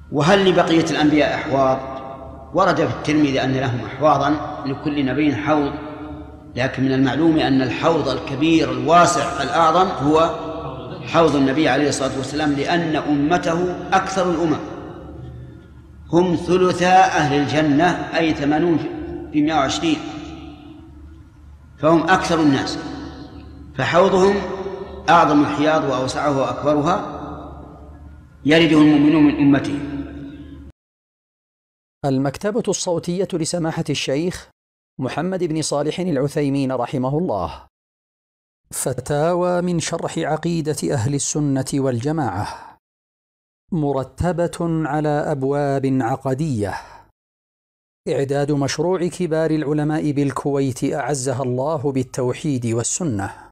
وهل لبقية الأنبياء أحواض؟ ورد في الترمذي أن لهم أحواضا لكل نبي حوض، لكن من المعلوم أن الحوض الكبير الواسع الأعظم هو حوض النبي عليه الصلاة والسلام، لأن أمته أكثر الأمم، هم ثلثا أهل الجنة، أي 80 في 120، فهم أكثر الناس، فحوضهم أعظم الحياض وأوسعه وأكبرها يرده المؤمنون من أمته. المكتبة الصوتية لسماحة الشيخ محمد بن صالح العثيمين رحمه الله. فتاوى من شرح عقيدة أهل السنة والجماعة، مرتبة على أبواب عقدية. إعداد مشروع كبار العلماء بالكويت أعزها الله بالتوحيد والسنة.